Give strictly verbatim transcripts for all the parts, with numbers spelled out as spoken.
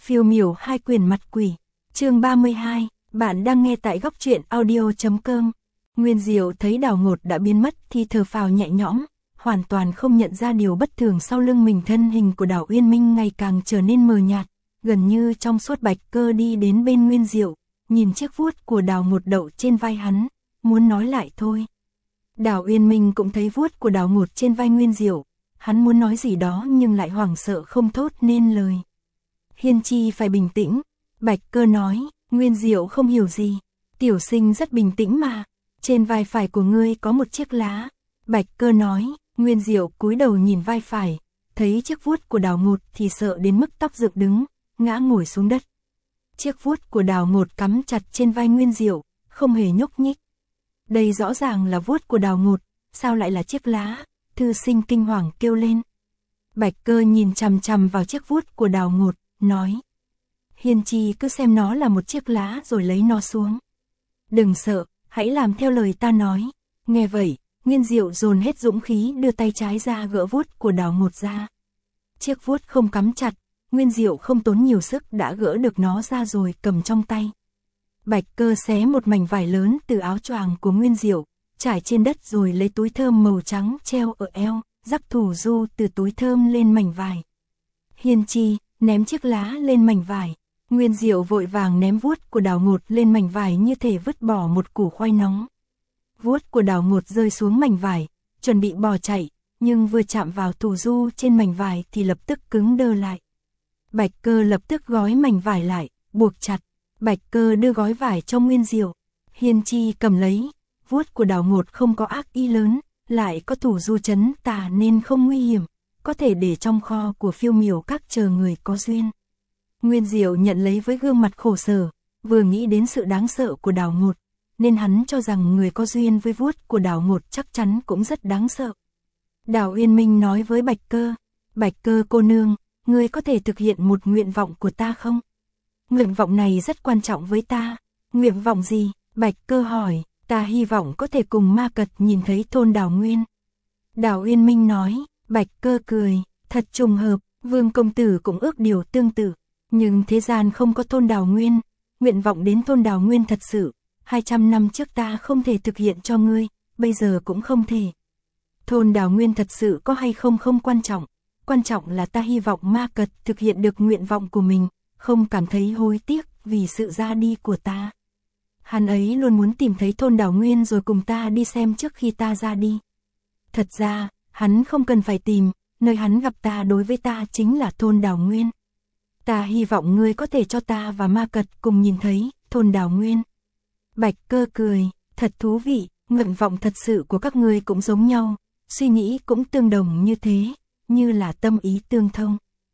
Phiêu miểu hai quyền mặt quỷ. Chương ba mươi hai, bạn đang nghe tại góc truyện audio chấm com. Nguyên Diệu thấy Đào Ngột đã biến mất thì thở phào nhẹ nhõm, hoàn toàn không nhận ra điều bất thường sau lưng mình. Thân hình của Đào Uyên Minh ngày càng trở nên mờ nhạt, gần như trong suốt. Bạch Cơ đi đến bên Nguyên Diệu, nhìn chiếc vuốt của Đào Ngột đậu trên vai hắn, muốn nói lại thôi. Đào Uyên Minh cũng thấy vuốt của Đào Ngột trên vai Nguyên Diệu, hắn muốn nói gì đó nhưng lại hoảng sợ không thốt nên lời. Hiên Chi phải bình tĩnh, Bạch Cơ nói. Nguyên Diệu không hiểu gì. Tiểu sinh rất bình tĩnh mà, trên vai phải của ngươi có một chiếc lá. Bạch Cơ nói. Nguyên Diệu cúi đầu nhìn vai phải, thấy chiếc vuốt của Đào Ngột thì sợ đến mức tóc dựng đứng, ngã ngồi xuống đất. Chiếc vuốt của Đào Ngột cắm chặt trên vai Nguyên Diệu, không hề nhúc nhích. Đây rõ ràng là vuốt của Đào Ngột, sao lại là chiếc lá? Thư sinh kinh hoàng kêu lên. Bạch Cơ nhìn chằm chằm vào chiếc vuốt của Đào Ngột, nói. Hiên Chi cứ xem nó là một chiếc lá rồi lấy nó xuống. Đừng sợ, hãy làm theo lời ta nói. Nghe vậy, Nguyên Diệu dồn hết dũng khí đưa tay trái ra gỡ vuốt của Đào Ngột ra. Chiếc vuốt không cắm chặt, Nguyên Diệu không tốn nhiều sức đã gỡ được nó ra rồi cầm trong tay. Bạch Cơ xé một mảnh vải lớn từ áo choàng của Nguyên Diệu, trải trên đất rồi lấy túi thơm màu trắng treo ở eo, rắc thủ du từ túi thơm lên mảnh vải. Hiên Chi ném chiếc lá lên mảnh vải. Nguyên Diệu vội vàng ném vuốt của Đào Ngột lên mảnh vải như thể vứt bỏ một củ khoai nóng. Vuốt của Đào Ngột rơi xuống mảnh vải, chuẩn bị bỏ chạy, nhưng vừa chạm vào thủ du trên mảnh vải thì lập tức cứng đơ lại. Bạch Cơ lập tức gói mảnh vải lại, buộc chặt. Bạch Cơ đưa gói vải cho Nguyên Diệu. Hiên Chi cầm lấy. Vuốt của Đào Ngột không có ác ý lớn, lại có thủ du trấn tà nên không nguy hiểm, có thể để trong kho của Phiêu miểu các chờ người có duyên. Nguyên Diệu nhận lấy với gương mặt khổ sở, vừa nghĩ đến sự đáng sợ của Đào Ngột, nên hắn cho rằng người có duyên với vuốt của Đào Ngột chắc chắn cũng rất đáng sợ. Đào Uyên Minh nói với Bạch Cơ. Bạch Cơ cô nương, ngươi có thể thực hiện một nguyện vọng của ta không? Nguyện vọng này rất quan trọng với ta. Nguyện vọng gì? Bạch Cơ hỏi. Ta hy vọng có thể cùng Ma Cật nhìn thấy thôn Đào Nguyên. Đào Uyên Minh nói. Bạch Cơ cười. Thật trùng hợp, Vương công tử cũng ước điều tương tự. Nhưng thế gian không có thôn Đào Nguyên. Nguyện vọng đến thôn Đào Nguyên thật sự, hai trăm năm trước ta không thể thực hiện cho ngươi, bây giờ cũng không thể. Thôn Đào Nguyên thật sự có hay không không quan trọng. Quan trọng là ta hy vọng Ma Cật thực hiện được nguyện vọng của mình, không cảm thấy hối tiếc vì sự ra đi của ta. Hắn ấy luôn muốn tìm thấy thôn Đào Nguyên rồi cùng ta đi xem trước khi ta ra đi. Thật ra, hắn không cần phải tìm, nơi hắn gặp ta đối với ta chính là thôn Đào Nguyên. Ta hy vọng ngươi có thể cho ta và Ma Cật cùng nhìn thấy thôn Đào Nguyên. Bạch Cơ cười. Thật thú vị, nguyện vọng thật sự của các ngươi cũng giống nhau, suy nghĩ cũng tương đồng như thế, như là tâm ý tương thông.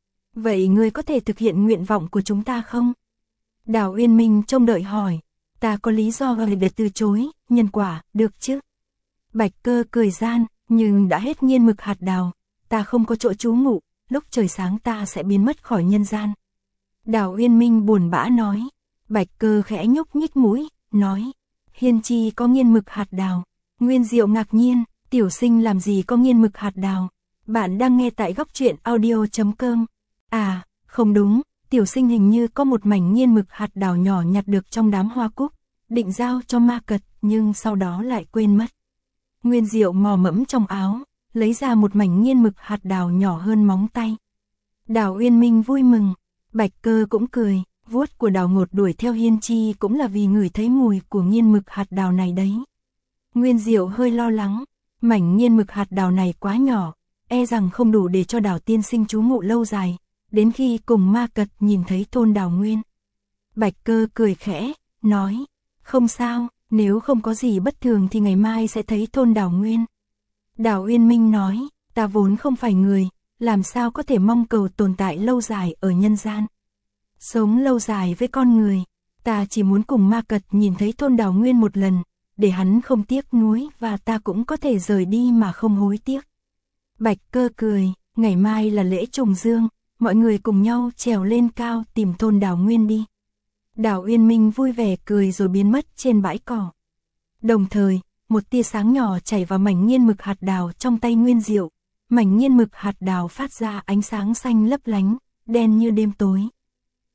Vậy ngươi có thể thực hiện nguyện vọng của chúng ta không? Đào Uyên Minh trông đợi hỏi. Ta có lý do để từ chối, nhân quả, được chứ? Bạch Cơ cười gian, nhưng đã hết nghiên mực hạt đào, ta không có chỗ trú ngụ, lúc trời sáng ta sẽ biến mất khỏi nhân gian. Đào Uyên Minh buồn bã nói. Bạch Cơ khẽ nhúc nhích mũi, nói. Hiên Chi có nghiên mực hạt đào. Nguyên Diệu ngạc nhiên, tiểu sinh làm gì có nghiên mực hạt đào? Bạn đang nghe tại góc truyện audio chấm com. À, không đúng, tiểu sinh hình như có một mảnh nghiên mực hạt đào nhỏ nhặt được trong đám hoa cúc, định giao cho Ma Cật nhưng sau đó lại quên mất. Nguyên Diệu mò mẫm trong áo, lấy ra một mảnh nghiên mực hạt đào nhỏ hơn móng tay. Đào Uyên Minh vui mừng, Bạch Cơ cũng cười, vuốt của Đào Ngột đuổi theo Hiên Chi cũng là vì ngửi thấy mùi của nghiên mực hạt đào này đấy. Nguyên Diệu hơi lo lắng, mảnh nghiên mực hạt đào này quá nhỏ, e rằng không đủ để cho Đào tiên sinh trú ngụ lâu dài, đến khi cùng Ma Cật nhìn thấy thôn Đào Nguyên. Bạch Cơ cười khẽ, nói, không sao, nếu không có gì bất thường thì ngày mai sẽ thấy thôn Đào Nguyên. Đào Uyên Minh nói, ta vốn không phải người, làm sao có thể mong cầu tồn tại lâu dài ở nhân gian. Sống lâu dài với con người, ta chỉ muốn cùng Ma Cật nhìn thấy thôn Đào Nguyên một lần, để hắn không tiếc nuối và ta cũng có thể rời đi mà không hối tiếc. Bạch Cơ cười, ngày mai là lễ trùng dương, mọi người cùng nhau trèo lên cao tìm thôn Đào Nguyên đi. Đào Uyên Minh vui vẻ cười rồi biến mất trên bãi cỏ. Đồng thời, một tia sáng nhỏ chảy vào mảnh nghiên mực hạt đào trong tay Nguyên Diệu. Mảnh nghiên mực hạt đào phát ra ánh sáng xanh lấp lánh, đen như đêm tối.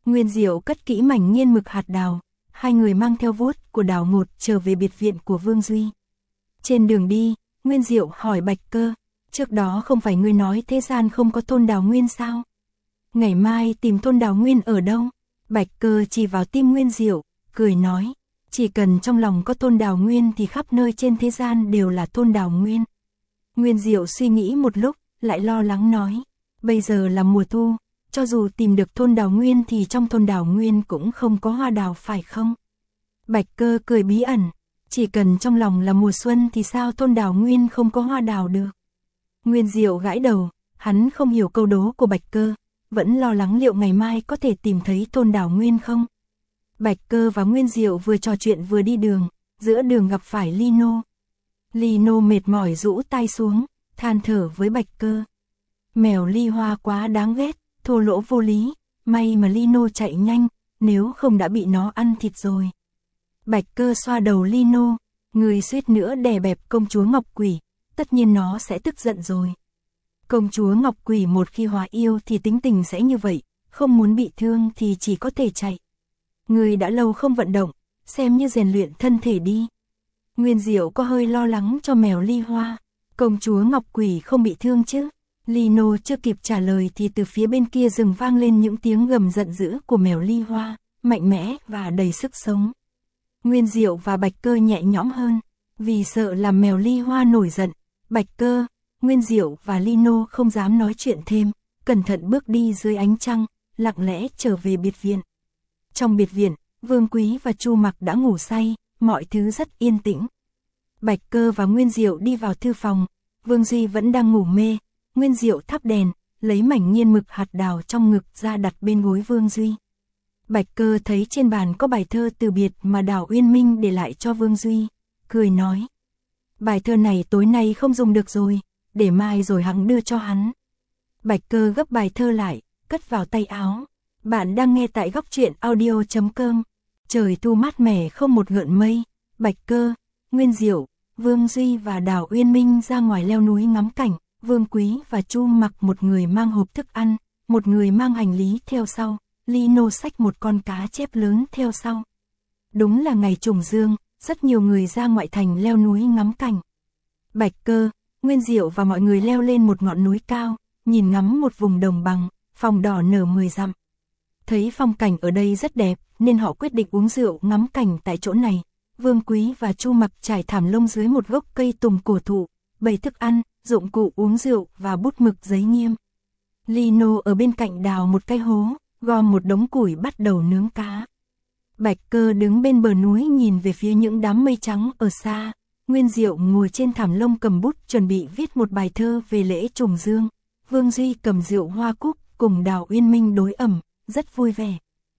Nguyên Diệu cất kỹ mảnh nghiên mực hạt đào, hai người mang theo vuốt của Đào Ngột trở về biệt viện của Vương Duy. Trên đường đi, Nguyên Diệu hỏi Bạch Cơ, trước đó không phải ngươi nói thế gian không có thôn Đào Nguyên sao? Ngày mai tìm thôn Đào Nguyên ở đâu? Bạch Cơ chỉ vào tim Nguyên Diệu, cười nói, chỉ cần trong lòng có thôn Đào Nguyên thì khắp nơi trên thế gian đều là thôn Đào Nguyên. Nguyên Diệu suy nghĩ một lúc, lại lo lắng nói, bây giờ là mùa thu, cho dù tìm được thôn Đào Nguyên thì trong thôn Đào Nguyên cũng không có hoa đào phải không? Bạch Cơ cười bí ẩn, chỉ cần trong lòng là mùa xuân thì sao thôn Đào Nguyên không có hoa đào được? Nguyên Diệu gãi đầu, hắn không hiểu câu đố của Bạch Cơ, vẫn lo lắng liệu ngày mai có thể tìm thấy thôn Đào Nguyên không? Bạch Cơ và Nguyên Diệu vừa trò chuyện vừa đi đường, giữa đường gặp phải Lino. Lino mệt mỏi rũ tay xuống, than thở với Bạch Cơ. Mèo Ly Hoa quá đáng ghét, thô lỗ vô lý, may mà Lino chạy nhanh, nếu không đã bị nó ăn thịt rồi. Bạch Cơ xoa đầu Lino, người suýt nữa đè bẹp công chúa Ngọc Quỷ, tất nhiên nó sẽ tức giận rồi. Công chúa Ngọc Quỷ một khi hóa yêu thì tính tình sẽ như vậy, không muốn bị thương thì chỉ có thể chạy. Người đã lâu không vận động, xem như rèn luyện thân thể đi. Nguyên Diệu có hơi lo lắng cho mèo Ly Hoa, công chúa Ngọc Quỷ không bị thương chứ? Lino chưa kịp trả lời thì từ phía bên kia rừng vang lên những tiếng gầm giận dữ của mèo Ly Hoa, mạnh mẽ và đầy sức sống. Nguyên Diệu và Bạch Cơ nhẹ nhõm hơn, vì sợ làm mèo Ly Hoa nổi giận, Bạch Cơ, Nguyên Diệu và Lino không dám nói chuyện thêm, cẩn thận bước đi dưới ánh trăng, lặng lẽ trở về biệt viện. Trong biệt viện, Vương Quý và Chu Mặc đã ngủ say, mọi thứ rất yên tĩnh. Bạch Cơ và Nguyên Diệu đi vào thư phòng, Vương Duy vẫn đang ngủ mê, Nguyên Diệu thắp đèn, lấy mảnh nghiên mực hạt đào trong ngực ra đặt bên gối Vương Duy. Bạch Cơ thấy trên bàn có bài thơ từ biệt mà Đào Uyên Minh để lại cho Vương Duy, cười nói. Bài thơ này tối nay không dùng được rồi, để mai rồi hắn đưa cho hắn. Bạch Cơ gấp bài thơ lại, cất vào tay áo. Bạn đang nghe tại góc truyện audio chấm com. Trời thu mát mẻ không một gợn mây, Bạch Cơ, Nguyên Diệu, Vương Duy và Đào Uyên Minh ra ngoài leo núi ngắm cảnh, Vương Quý và Chu Mặc một người mang hộp thức ăn, một người mang hành lý theo sau, Lino xách một con cá chép lớn theo sau. Đúng là ngày trùng dương, rất nhiều người ra ngoại thành leo núi ngắm cảnh. Bạch Cơ, Nguyên Diệu và mọi người leo lên một ngọn núi cao, nhìn ngắm một vùng đồng bằng, phòng đỏ nở mười dặm. Thấy phong cảnh ở đây rất đẹp, nên họ quyết định uống rượu ngắm cảnh tại chỗ này. Vương Quý và Chu Mặc trải thảm lông dưới một gốc cây tùng cổ thụ, bày thức ăn, dụng cụ uống rượu và bút mực giấy nghiêm. Lino ở bên cạnh đào một cái hố, gom một đống củi bắt đầu nướng cá. Bạch Cơ đứng bên bờ núi nhìn về phía những đám mây trắng ở xa. Nguyên Diệu ngồi trên thảm lông cầm bút chuẩn bị viết một bài thơ về lễ trùng dương. Vương Duy cầm rượu hoa cúc cùng Đào Uyên Minh đối ẩm, rất vui vẻ.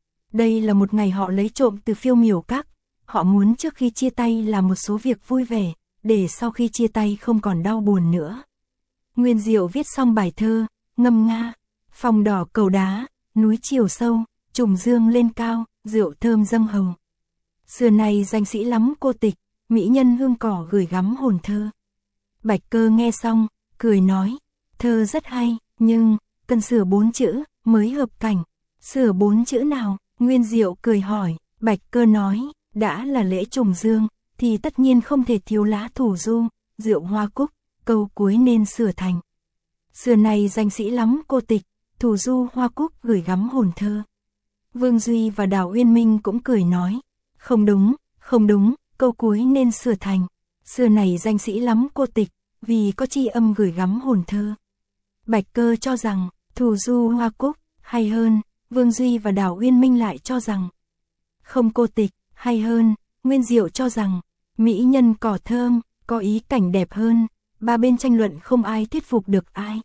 Đây là một ngày họ lấy trộm từ Phiêu Miểu Các. Họ muốn trước khi chia tay làm một số việc vui vẻ, để sau khi chia tay không còn đau buồn nữa. Nguyên Diệu viết xong bài thơ, ngâm nga, phòng đỏ cầu đá, núi chiều sâu, trùng dương lên cao, rượu thơm dâng hầu. Xưa này danh sĩ lắm cô tịch, mỹ nhân hương cỏ gửi gắm hồn thơ. Bạch Cơ nghe xong, cười nói, thơ rất hay, nhưng, cần sửa bốn chữ, mới hợp cảnh. Sửa bốn chữ nào? Nguyên Diệu cười hỏi, Bạch Cơ nói, đã là lễ trùng dương, thì tất nhiên không thể thiếu lá thủ du, rượu hoa cúc, câu cuối nên sửa thành. Xưa này danh sĩ lắm cô tịch, thủ du hoa cúc gửi gắm hồn thơ. Vương Duy và Đào Uyên Minh cũng cười nói, không đúng, không đúng, câu cuối nên sửa thành. Xưa này danh sĩ lắm cô tịch, vì có chi âm gửi gắm hồn thơ. Bạch Cơ cho rằng, thủ du hoa cúc, hay hơn. Vương Duy và Đào Uyên Minh lại cho rằng, không cô tịch, hay hơn. Nguyên Diệu cho rằng, mỹ nhân cỏ thơm, có ý cảnh đẹp hơn. Ba bên tranh luận không ai thuyết phục được ai.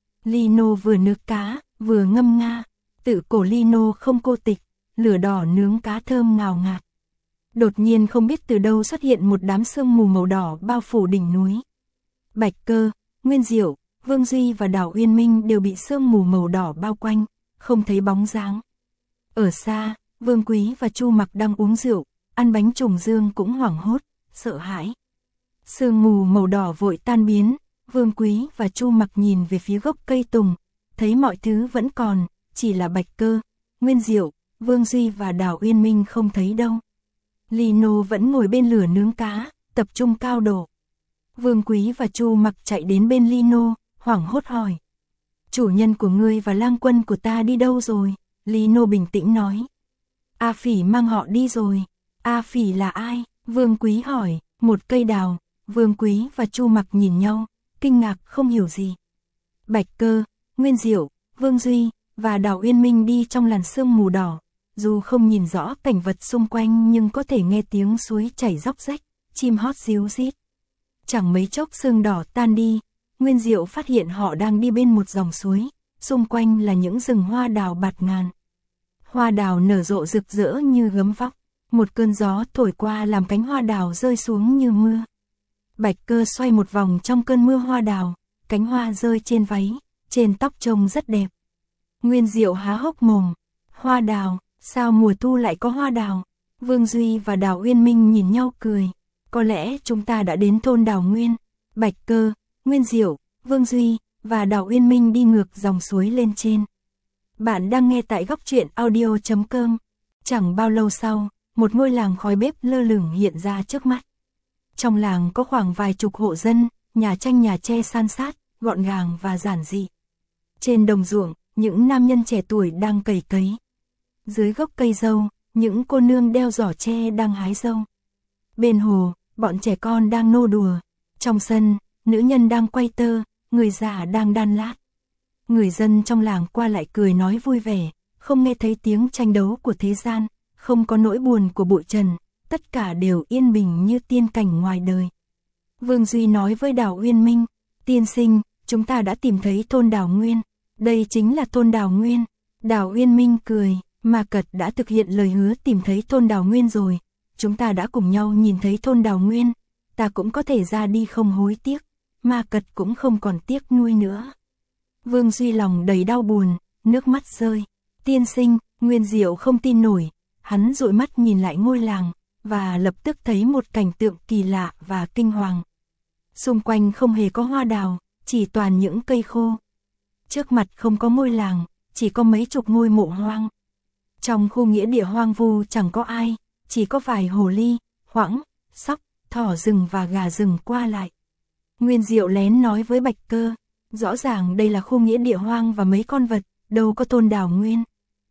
Lino vừa nướng cá, vừa ngâm nga. Tự cổ Lino không cô tịch, lửa đỏ nướng cá thơm ngào ngạt. Đột nhiên không biết từ đâu xuất hiện một đám sương mù màu đỏ bao phủ đỉnh núi. Bạch Cơ, Nguyên Diệu, Vương Duy và Đào Uyên Minh đều bị sương mù màu đỏ bao quanh, không thấy bóng dáng. Ở xa, Vương Quý và Chu Mặc đang uống rượu, ăn bánh trùng dương cũng hoảng hốt, sợ hãi. Sương mù màu đỏ vội tan biến, Vương Quý và Chu Mặc nhìn về phía gốc cây tùng, thấy mọi thứ vẫn còn, chỉ là Bạch Cơ, Nguyên Diệu, Vương Duy và Đào Uyên Minh không thấy đâu. Lino vẫn ngồi bên lửa nướng cá, tập trung cao độ. Vương Quý và Chu Mặc chạy đến bên Lino, hoảng hốt hỏi. Chủ nhân của ngươi và lang quân của ta đi đâu rồi? Lino bình tĩnh nói. A Phỉ mang họ đi rồi. A Phỉ là ai? Vương Quý hỏi. Một cây đào. Vương Quý và Chu Mặc nhìn nhau, kinh ngạc không hiểu gì. Bạch Cơ, Nguyên Diệu, Vương Duy và Đào Uyên Minh đi trong làn sương mù đỏ. Dù không nhìn rõ cảnh vật xung quanh nhưng có thể nghe tiếng suối chảy róc rách, chim hót ríu rít. Chẳng mấy chốc sương đỏ tan đi, Nguyên Diệu phát hiện họ đang đi bên một dòng suối, xung quanh là những rừng hoa đào bạt ngàn. Hoa đào nở rộ rực rỡ như gấm vóc, một cơn gió thổi qua làm cánh hoa đào rơi xuống như mưa. Bạch Cơ xoay một vòng trong cơn mưa hoa đào, cánh hoa rơi trên váy, trên tóc trông rất đẹp. Nguyên Diệu há hốc mồm, hoa đào, sao mùa thu lại có hoa đào? Vương Duy và Đào Uyên Minh nhìn nhau cười, có lẽ chúng ta đã đến thôn Đào Nguyên. Bạch Cơ, Nguyên Diệu, Vương Duy và Đào Uyên Minh đi ngược dòng suối lên trên. Bạn đang nghe tại góc truyện audio chấm com. Chẳng bao lâu sau, một ngôi làng khói bếp lơ lửng hiện ra trước mắt. Trong làng có khoảng vài chục hộ dân, nhà tranh nhà tre san sát, gọn gàng và giản dị. Trên đồng ruộng, những nam nhân trẻ tuổi đang cày cấy. Dưới gốc cây dâu, những cô nương đeo giỏ tre đang hái dâu. Bên hồ, bọn trẻ con đang nô đùa. Trong sân, nữ nhân đang quay tơ, người già đang đan lát. Người dân trong làng qua lại cười nói vui vẻ, không nghe thấy tiếng tranh đấu của thế gian, không có nỗi buồn của bụi trần, tất cả đều yên bình như tiên cảnh ngoài đời. Vương Duy nói với Đào Uyên Minh, tiên sinh, chúng ta đã tìm thấy thôn Đào Nguyên, đây chính là thôn Đào Nguyên. Đào Uyên Minh cười, Ma Cật đã thực hiện lời hứa tìm thấy thôn Đào Nguyên rồi, chúng ta đã cùng nhau nhìn thấy thôn Đào Nguyên, ta cũng có thể ra đi không hối tiếc, Ma Cật cũng không còn tiếc nuôi nữa. Vương Duy lòng đầy đau buồn, nước mắt rơi. Tiên sinh, Nguyên Diệu không tin nổi, hắn dụi mắt nhìn lại ngôi làng, và lập tức thấy một cảnh tượng kỳ lạ và kinh hoàng. Xung quanh không hề có hoa đào, chỉ toàn những cây khô. Trước mặt không có ngôi làng, chỉ có mấy chục ngôi mộ hoang. Trong khu nghĩa địa hoang vu chẳng có ai, chỉ có vài hồ ly, hoãng, sóc, thỏ rừng và gà rừng qua lại. Nguyên Diệu lén nói với Bạch Cơ, rõ ràng đây là khu nghĩa địa hoang và mấy con vật, đâu có thôn Đào Nguyên.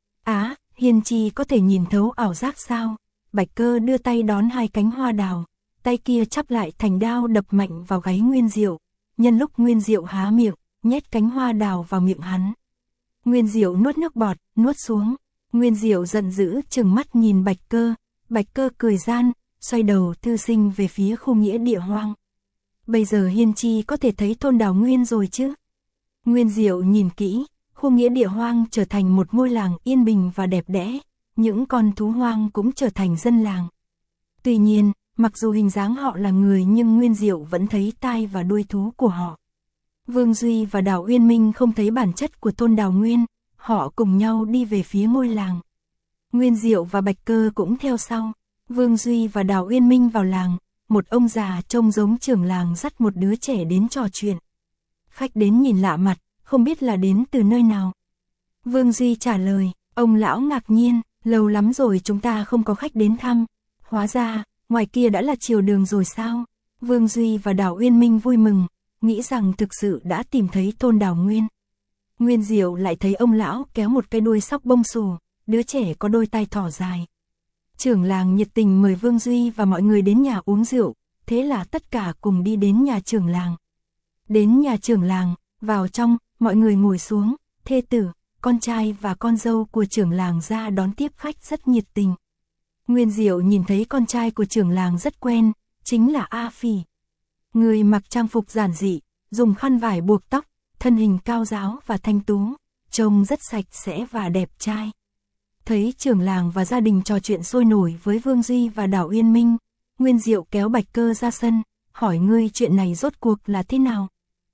Á, Hiên Chi có thể nhìn thấu ảo giác sao? Bạch Cơ đưa tay đón hai cánh hoa đào, tay kia chắp lại thành đao đập mạnh vào gáy Nguyên Diệu. Nhân lúc Nguyên Diệu há miệng, nhét cánh hoa đào vào miệng hắn. Nguyên Diệu nuốt nước bọt, nuốt xuống. Nguyên Diệu giận dữ trừng mắt nhìn Bạch Cơ, Bạch Cơ cười gian, xoay đầu thư sinh về phía khu nghĩa địa hoang. Bây giờ Hiên Chi có thể thấy thôn Đào Nguyên rồi chứ? Nguyên Diệu nhìn kỹ, khu nghĩa địa hoang trở thành một ngôi làng yên bình và đẹp đẽ, những con thú hoang cũng trở thành dân làng. Tuy nhiên, mặc dù hình dáng họ là người nhưng Nguyên Diệu vẫn thấy tai và đuôi thú của họ. Vương Duy và Đào Uyên Minh không thấy bản chất của thôn Đào Nguyên, họ cùng nhau đi về phía ngôi làng. Nguyên Diệu và Bạch Cơ cũng theo sau. Vương Duy và Đào Uyên Minh vào làng, một ông già trông giống trưởng làng dắt một đứa trẻ đến trò chuyện. Khách đến nhìn lạ mặt, không biết là đến từ nơi nào. Vương Duy trả lời, ông lão ngạc nhiên, lâu lắm rồi chúng ta không có khách đến thăm. Hóa ra, ngoài kia đã là chiều đường rồi sao? Vương Duy và Đào Uyên Minh vui mừng, nghĩ rằng thực sự đã tìm thấy thôn Đào Nguyên. Nguyên Diệu lại thấy ông lão kéo một cái đuôi sóc bông xù, đứa trẻ có đôi tai thỏ dài. Trưởng làng nhiệt tình mời Vương Duy và mọi người đến nhà uống rượu, thế là tất cả cùng đi đến nhà trưởng làng. Đến nhà trưởng làng, vào trong, mọi người ngồi xuống, thê tử, con trai và con dâu của trưởng làng ra đón tiếp khách rất nhiệt tình. Nguyên Diệu nhìn thấy con trai của trưởng làng rất quen, chính là A Phỉ. Người mặc trang phục giản dị, dùng khăn vải buộc tóc, thân hình cao ráo và thanh tú, trông rất sạch sẽ và đẹp trai. Thấy trưởng làng và gia đình trò chuyện sôi nổi với Vương Duy và Đào Uyên Minh, Nguyên Diệu kéo Bạch Cơ ra sân, hỏi ngươi chuyện này rốt cuộc là thế nào?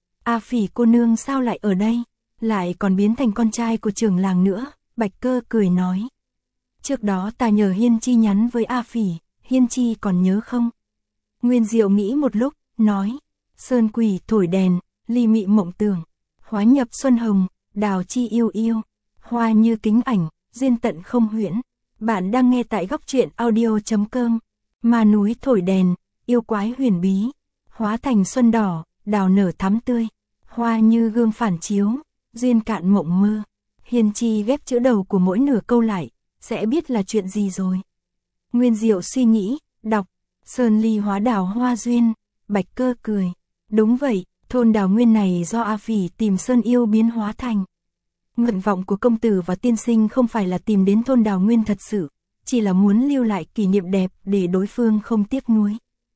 A Phỉ cô nương sao lại ở đây, lại còn biến thành con trai của trưởng làng nữa? Bạch Cơ cười nói. Trước đó ta nhờ Hiên Chi nhắn với A Phỉ, Hiên Chi còn nhớ không? Nguyên Diệu nghĩ một lúc, nói, sơn quỷ thổi đèn, ly mị mộng tưởng, hóa nhập xuân hồng, đào chi yêu yêu, hoa như kính ảnh, duyên tận không huyễn. Bạn đang nghe tại góc truyện audio.com. Ma núi thổi đèn, yêu quái huyền bí, hóa thành xuân đỏ, đào nở thắm tươi, hoa như gương phản chiếu, duyên cạn mộng mơ. Hiền Chi ghép chữ đầu của mỗi nửa câu lại, sẽ biết là chuyện gì rồi. Nguyên Diệu suy nghĩ, đọc, sơn ly hóa đào hoa duyên, Bạch Cơ cười. Đúng vậy, thôn Đào Nguyên này do A Phỉ tìm sơn yêu biến hóa thành. Nguyện vọng của công tử và tiên sinh không phải là tìm đến thôn Đào Nguyên thật sự, chỉ là muốn lưu lại kỷ niệm đẹp để đối phương không tiếc nuối.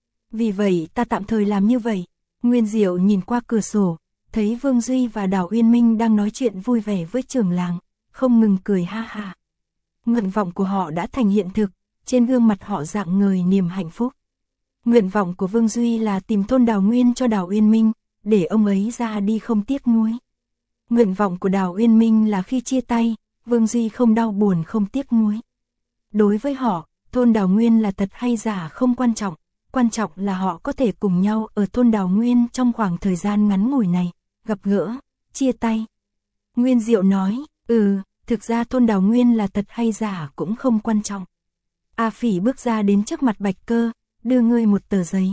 Vì vậy ta tạm thời làm như vậy. Nguyên Diệu nhìn qua cửa sổ, thấy Vương Duy và Đào Uyên Minh đang nói chuyện vui vẻ với trưởng làng, không ngừng cười ha ha. Nguyện vọng của họ đã thành hiện thực, trên gương mặt họ rạng ngời niềm hạnh phúc. Nguyện vọng của Vương Duy là tìm thôn Đào Nguyên cho Đào Uyên Minh, để ông ấy ra đi không tiếc nuối. Nguyện vọng của Đào Uyên Minh là khi chia tay, Vương Duy không đau buồn không tiếc nuối. Đối với họ, thôn Đào Nguyên là thật hay giả không quan trọng, quan trọng là họ có thể cùng nhau ở thôn Đào Nguyên trong khoảng thời gian ngắn ngủi này, gặp gỡ, chia tay. Nguyên Diệu nói, ừ, thực ra thôn Đào Nguyên là thật hay giả cũng không quan trọng. A Phỉ bước ra đến trước mặt Bạch Cơ, đưa ngươi một tờ giấy.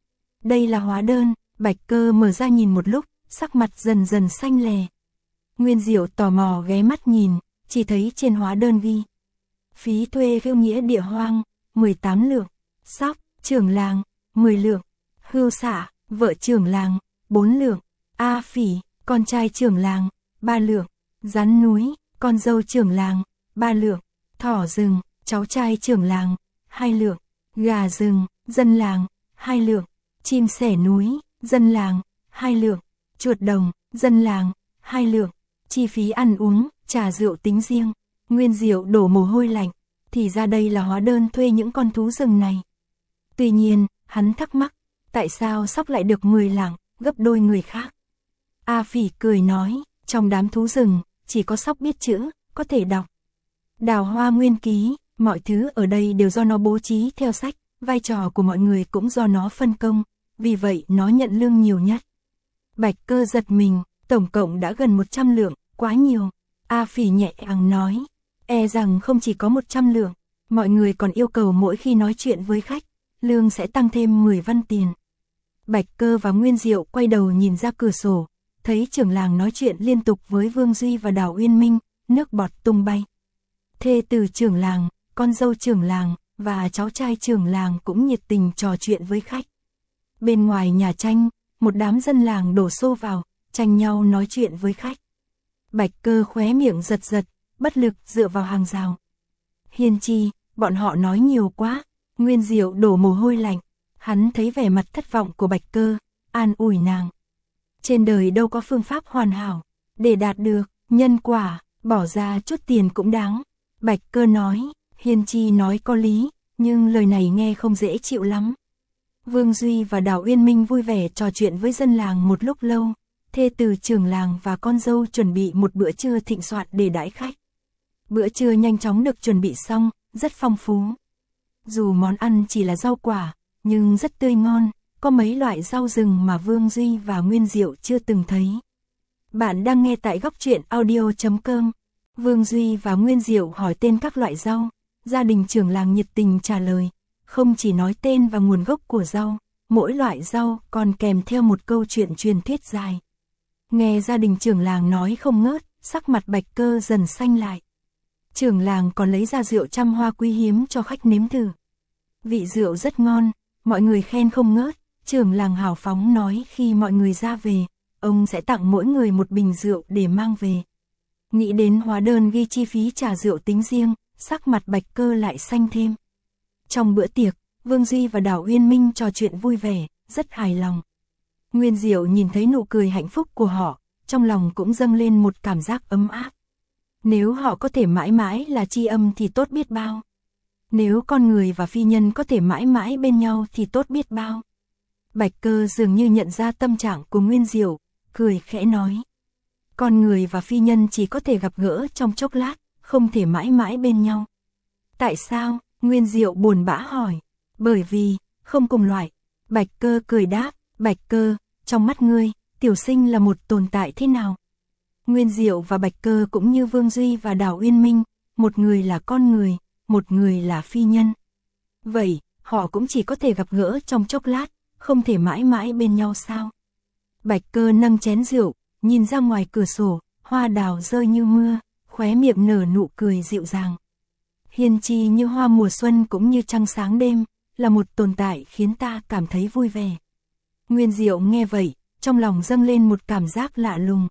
Đây là hóa đơn. Bạch Cơ mở ra nhìn một lúc, sắc mặt dần dần xanh lè. Nguyên Diệu tò mò ghé mắt nhìn, chỉ thấy trên hóa đơn ghi. Phí thuê khêu nghĩa địa hoang, mười tám lượng. Sóc, trưởng làng, mười lượng. Hưu xạ, vợ trưởng làng, bốn lượng. A Phỉ, con trai trưởng làng, ba lượng. Rắn núi, con dâu trưởng làng, ba lượng. Thỏ rừng, cháu trai trưởng làng, hai lượng. Gà rừng, dân làng, hai lượng. Chim sẻ núi, dân làng, hai lượng. Chuột đồng, dân làng, hai lượng. Chi phí ăn uống, trà rượu tính riêng. Nguyên Diệu đổ mồ hôi lạnh, thì ra đây là hóa đơn thuê những con thú rừng này. Tuy nhiên, hắn thắc mắc, tại sao Sóc lại được mười lạng, gấp đôi người khác. A Phỉ cười nói, trong đám thú rừng, chỉ có Sóc biết chữ, có thể đọc. Đào hoa nguyên ký, mọi thứ ở đây đều do nó bố trí theo sách, vai trò của mọi người cũng do nó phân công, vì vậy nó nhận lương nhiều nhất. Bạch Cơ giật mình, tổng cộng đã gần một trăm lượng, quá nhiều. A Phỉ nhẹ nhàng nói, e rằng không chỉ có một trăm lượng, mọi người còn yêu cầu mỗi khi nói chuyện với khách, lương sẽ tăng thêm mười văn tiền. Bạch Cơ và Nguyên Diệu quay đầu nhìn ra cửa sổ, thấy trưởng làng nói chuyện liên tục với Vương Duy và Đào Uyên Minh, nước bọt tung bay. Thê tử trưởng làng, con dâu trưởng làng và cháu trai trưởng làng cũng nhiệt tình trò chuyện với khách. Bên ngoài nhà tranh, một đám dân làng đổ xô vào, tranh nhau nói chuyện với khách. Bạch Cơ khóe miệng giật giật, bất lực dựa vào hàng rào. Hiền Chi, bọn họ nói nhiều quá. Nguyên Diệu đổ mồ hôi lạnh, hắn thấy vẻ mặt thất vọng của Bạch Cơ, an ủi nàng. Trên đời đâu có phương pháp hoàn hảo, để đạt được nhân quả, bỏ ra chút tiền cũng đáng. Bạch Cơ nói, Hiền Chi nói có lý, nhưng lời này nghe không dễ chịu lắm. Vương Duy và Đào Uyên Minh vui vẻ trò chuyện với dân làng một lúc lâu, thê tử trưởng làng và con dâu chuẩn bị một bữa trưa thịnh soạn để đãi khách. Bữa trưa nhanh chóng được chuẩn bị xong, rất phong phú. Dù món ăn chỉ là rau quả, nhưng rất tươi ngon, có mấy loại rau rừng mà Vương Duy và Nguyên Diệu chưa từng thấy. Bạn đang nghe tại góc truyện audio.com. Vương Duy và Nguyên Diệu hỏi tên các loại rau, gia đình trưởng làng nhiệt tình trả lời, không chỉ nói tên và nguồn gốc của rau, mỗi loại rau còn kèm theo một câu chuyện truyền thuyết dài. Nghe gia đình trưởng làng nói không ngớt, sắc mặt Bạch Cơ dần xanh lại. Trưởng làng còn lấy ra rượu trăm hoa quý hiếm cho khách nếm thử. Vị rượu rất ngon, mọi người khen không ngớt, trưởng làng hào phóng nói khi mọi người ra về, ông sẽ tặng mỗi người một bình rượu để mang về. Nghĩ đến hóa đơn ghi chi phí trả rượu tính riêng, sắc mặt Bạch Cơ lại xanh thêm. Trong bữa tiệc, Vương Duy và Đào Uyên Minh trò chuyện vui vẻ, rất hài lòng. Nguyên Diệu nhìn thấy nụ cười hạnh phúc của họ, trong lòng cũng dâng lên một cảm giác ấm áp. Nếu họ có thể mãi mãi là tri âm thì tốt biết bao. Nếu con người và phi nhân có thể mãi mãi bên nhau thì tốt biết bao. Bạch Cơ dường như nhận ra tâm trạng của Nguyên Diệu, cười khẽ nói. Con người và phi nhân chỉ có thể gặp gỡ trong chốc lát, không thể mãi mãi bên nhau. Tại sao? Nguyên Diệu buồn bã hỏi. Bởi vì, không cùng loại. Bạch Cơ cười đáp, Bạch Cơ, trong mắt ngươi, tiểu sinh là một tồn tại thế nào? Nguyên Diệu và Bạch Cơ cũng như Vương Duy và Đào Uyên Minh, một người là con người, một người là phi nhân. Vậy, họ cũng chỉ có thể gặp gỡ trong chốc lát, không thể mãi mãi bên nhau sao? Bạch Cơ nâng chén rượu, nhìn ra ngoài cửa sổ, hoa đào rơi như mưa, khóe miệng nở nụ cười dịu dàng. Hiền Chi như hoa mùa xuân cũng như trăng sáng đêm, là một tồn tại khiến ta cảm thấy vui vẻ. Nguyên Diệu nghe vậy, trong lòng dâng lên một cảm giác lạ lùng.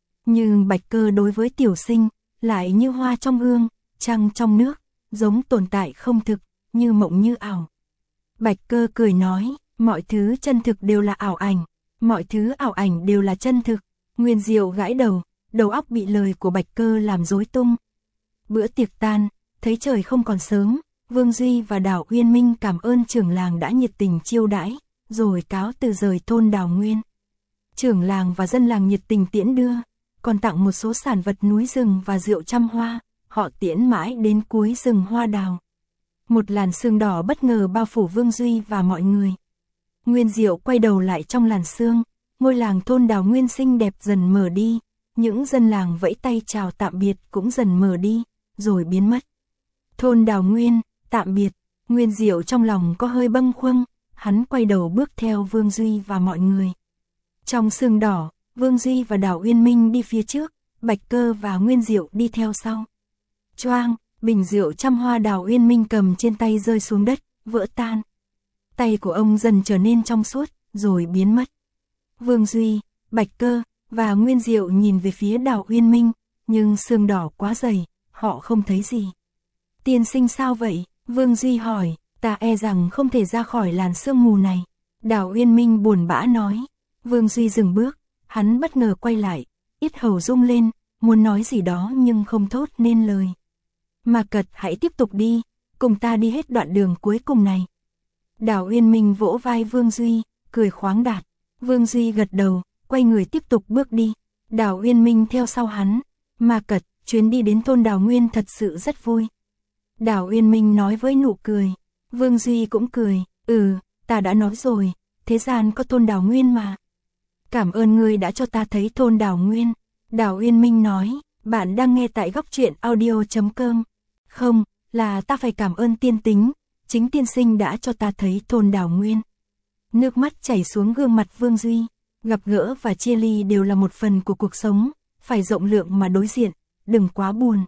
Nhưng Bạch Cơ đối với Tiểu Sinh, lại như hoa trong gương, trăng trong nước, giống tồn tại không thực, như mộng như ảo. Bạch Cơ cười nói, mọi thứ chân thực đều là ảo ảnh, mọi thứ ảo ảnh đều là chân thực. Nguyên Diệu gãi đầu, đầu óc bị lời của Bạch Cơ làm rối tung. Bữa tiệc tan, thấy trời không còn sớm, Vương Duy và Đào Uyên Minh cảm ơn trưởng làng đã nhiệt tình chiêu đãi, rồi cáo từ rời thôn Đào Nguyên. Trưởng làng và dân làng nhiệt tình tiễn đưa, còn tặng một số sản vật núi rừng và rượu trăm hoa, họ tiễn mãi đến cuối rừng hoa đào. Một làn sương đỏ bất ngờ bao phủ Vương Duy và mọi người. Nguyên Diệu quay đầu lại trong làn sương, ngôi làng thôn Đào Nguyên xinh đẹp dần mờ đi, những dân làng vẫy tay chào tạm biệt cũng dần mờ đi, rồi biến mất. Thôn Đào Nguyên, tạm biệt, Nguyên Diệu trong lòng có hơi bâng khuâng, hắn quay đầu bước theo Vương Duy và mọi người. Trong sương đỏ, Vương Duy và Đào Uyên Minh đi phía trước, Bạch Cơ và Nguyên Diệu đi theo sau. Choang, bình rượu trăm hoa Đào Uyên Minh cầm trên tay rơi xuống đất, vỡ tan. Tay của ông dần trở nên trong suốt, rồi biến mất. Vương Duy, Bạch Cơ và Nguyên Diệu nhìn về phía Đào Uyên Minh, nhưng sương đỏ quá dày, họ không thấy gì. Tiên sinh sao vậy? Vương Duy hỏi, ta e rằng không thể ra khỏi làn sương mù này. Đào Uyên Minh buồn bã nói. Vương Duy dừng bước, hắn bất ngờ quay lại, yết hầu rung lên, muốn nói gì đó nhưng không thốt nên lời. Mà Cật, hãy tiếp tục đi, cùng ta đi hết đoạn đường cuối cùng này. Đào Uyên Minh vỗ vai Vương Duy, cười khoáng đạt. Vương Duy gật đầu, quay người tiếp tục bước đi. Đào Uyên Minh theo sau hắn. Mà Cật, chuyến đi đến thôn Đào Nguyên thật sự rất vui. Đào Uyên Minh nói với nụ cười. Vương Duy cũng cười, ừ, ta đã nói rồi, thế gian có thôn Đào Nguyên mà. Cảm ơn ngươi đã cho ta thấy thôn Đào Nguyên. Đào Uyên Minh nói, bạn đang nghe tại góc truyện audio chấm com. Không, là ta phải cảm ơn tiên tính, chính tiên sinh đã cho ta thấy thôn Đào Nguyên. Nước mắt chảy xuống gương mặt Vương Duy, gặp gỡ và chia ly đều là một phần của cuộc sống, phải rộng lượng mà đối diện, đừng quá buồn.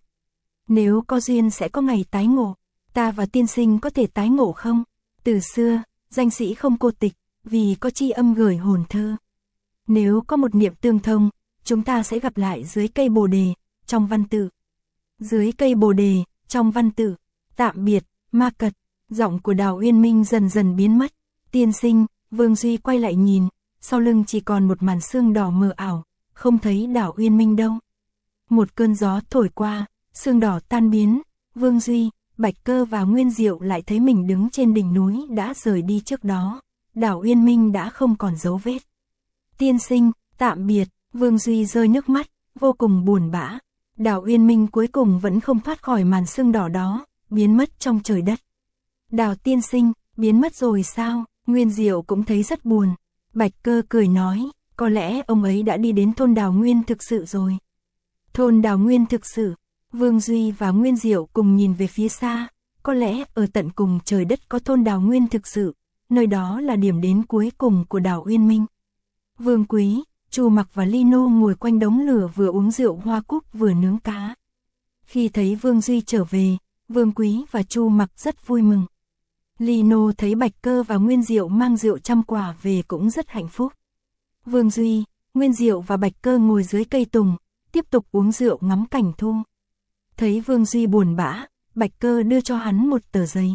Nếu có duyên sẽ có ngày tái ngộ, ta và tiên sinh có thể tái ngộ không? Từ xưa, danh sĩ không cô tịch, vì có tri âm gửi hồn thơ. Nếu có một niệm tương thông, chúng ta sẽ gặp lại dưới cây bồ đề, trong văn tự. Dưới cây bồ đề, trong văn tự, tạm biệt, Ma Cật. Giọng của Đào Uyên Minh dần dần biến mất. Tiên sinh, Vương Duy quay lại nhìn, sau lưng chỉ còn một màn sương đỏ mờ ảo, không thấy Đào Uyên Minh đâu. Một cơn gió thổi qua, sương đỏ tan biến, Vương Duy, Bạch Cơ và Nguyên Diệu lại thấy mình đứng trên đỉnh núi đã rời đi trước đó. Đào Uyên Minh đã không còn dấu vết. Tiên sinh, tạm biệt, Vương Duy rơi nước mắt, vô cùng buồn bã. Đào Uyên Minh cuối cùng vẫn không thoát khỏi màn sương đỏ đó, biến mất trong trời đất. Đào tiên sinh, biến mất rồi sao? Nguyên Diệu cũng thấy rất buồn. Bạch Cơ cười nói, có lẽ ông ấy đã đi đến thôn Đào Nguyên thực sự rồi. Thôn Đào Nguyên thực sự, Vương Duy và Nguyên Diệu cùng nhìn về phía xa, có lẽ ở tận cùng trời đất có thôn Đào Nguyên thực sự, nơi đó là điểm đến cuối cùng của Đào Uyên Minh. Vương Quý, Chu Mặc và Lino ngồi quanh đống lửa vừa uống rượu hoa cúc vừa nướng cá. Khi thấy Vương Duy trở về, Vương Quý và Chu Mặc rất vui mừng. Lino thấy Bạch Cơ và Nguyên Diệu mang rượu trăm quả về cũng rất hạnh phúc. Vương Duy, Nguyên Diệu và Bạch Cơ ngồi dưới cây tùng, tiếp tục uống rượu ngắm cảnh thu. Thấy Vương Duy buồn bã, Bạch Cơ đưa cho hắn một tờ giấy.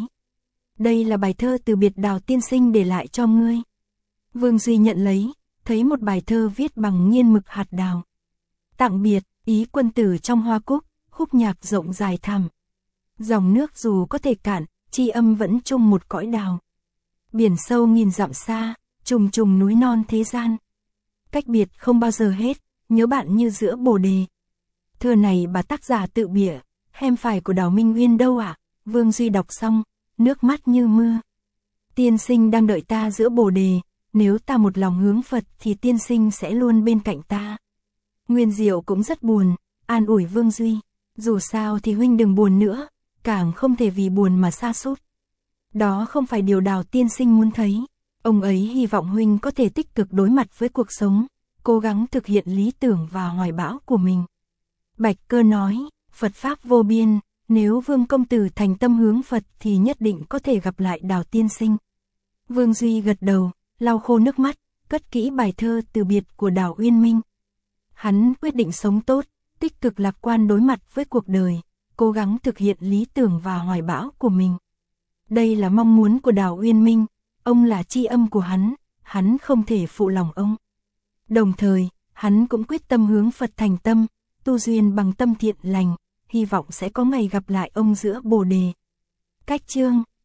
Đây là bài thơ từ biệt Đào tiên sinh để lại cho ngươi. Vương Duy nhận lấy, thấy một bài thơ viết bằng nghiên mực hạt đào. Tặng biệt, ý quân tử trong hoa cúc, khúc nhạc rộng dài thẳm. Dòng nước dù có thể cạn, tri âm vẫn chung một cõi đào. Biển sâu nghìn dặm xa, trùng trùng núi non thế gian. Cách biệt không bao giờ hết, nhớ bạn như giữa bồ đề. Thơ này bà tác giả tự bịa, hem phải của Đào Minh Nguyên đâu ạ? À? Vương Duy đọc xong, nước mắt như mưa. Tiên sinh đang đợi ta giữa bồ đề, nếu ta một lòng hướng Phật thì tiên sinh sẽ luôn bên cạnh ta. Nguyên Diệu cũng rất buồn, an ủi Vương Duy. Dù sao thì huynh đừng buồn nữa, càng không thể vì buồn mà sa sút. Đó không phải điều Đào tiên sinh muốn thấy. Ông ấy hy vọng huynh có thể tích cực đối mặt với cuộc sống, cố gắng thực hiện lý tưởng và hoài bão của mình. Bạch Cơ nói, Phật Pháp vô biên, nếu Vương công tử thành tâm hướng Phật thì nhất định có thể gặp lại Đào tiên sinh. Vương Duy gật đầu, lau khô nước mắt, cất kỹ bài thơ từ biệt của Đào Uyên Minh. Hắn quyết định sống tốt, tích cực lạc quan đối mặt với cuộc đời, cố gắng thực hiện lý tưởng và hoài bão của mình. Đây là mong muốn của Đào Uyên Minh, ông là tri âm của hắn, hắn không thể phụ lòng ông. Đồng thời, hắn cũng quyết tâm hướng Phật thành tâm, tu duyên bằng tâm thiện lành, hy vọng sẽ có ngày gặp lại ông giữa Bồ Đề. Cách chương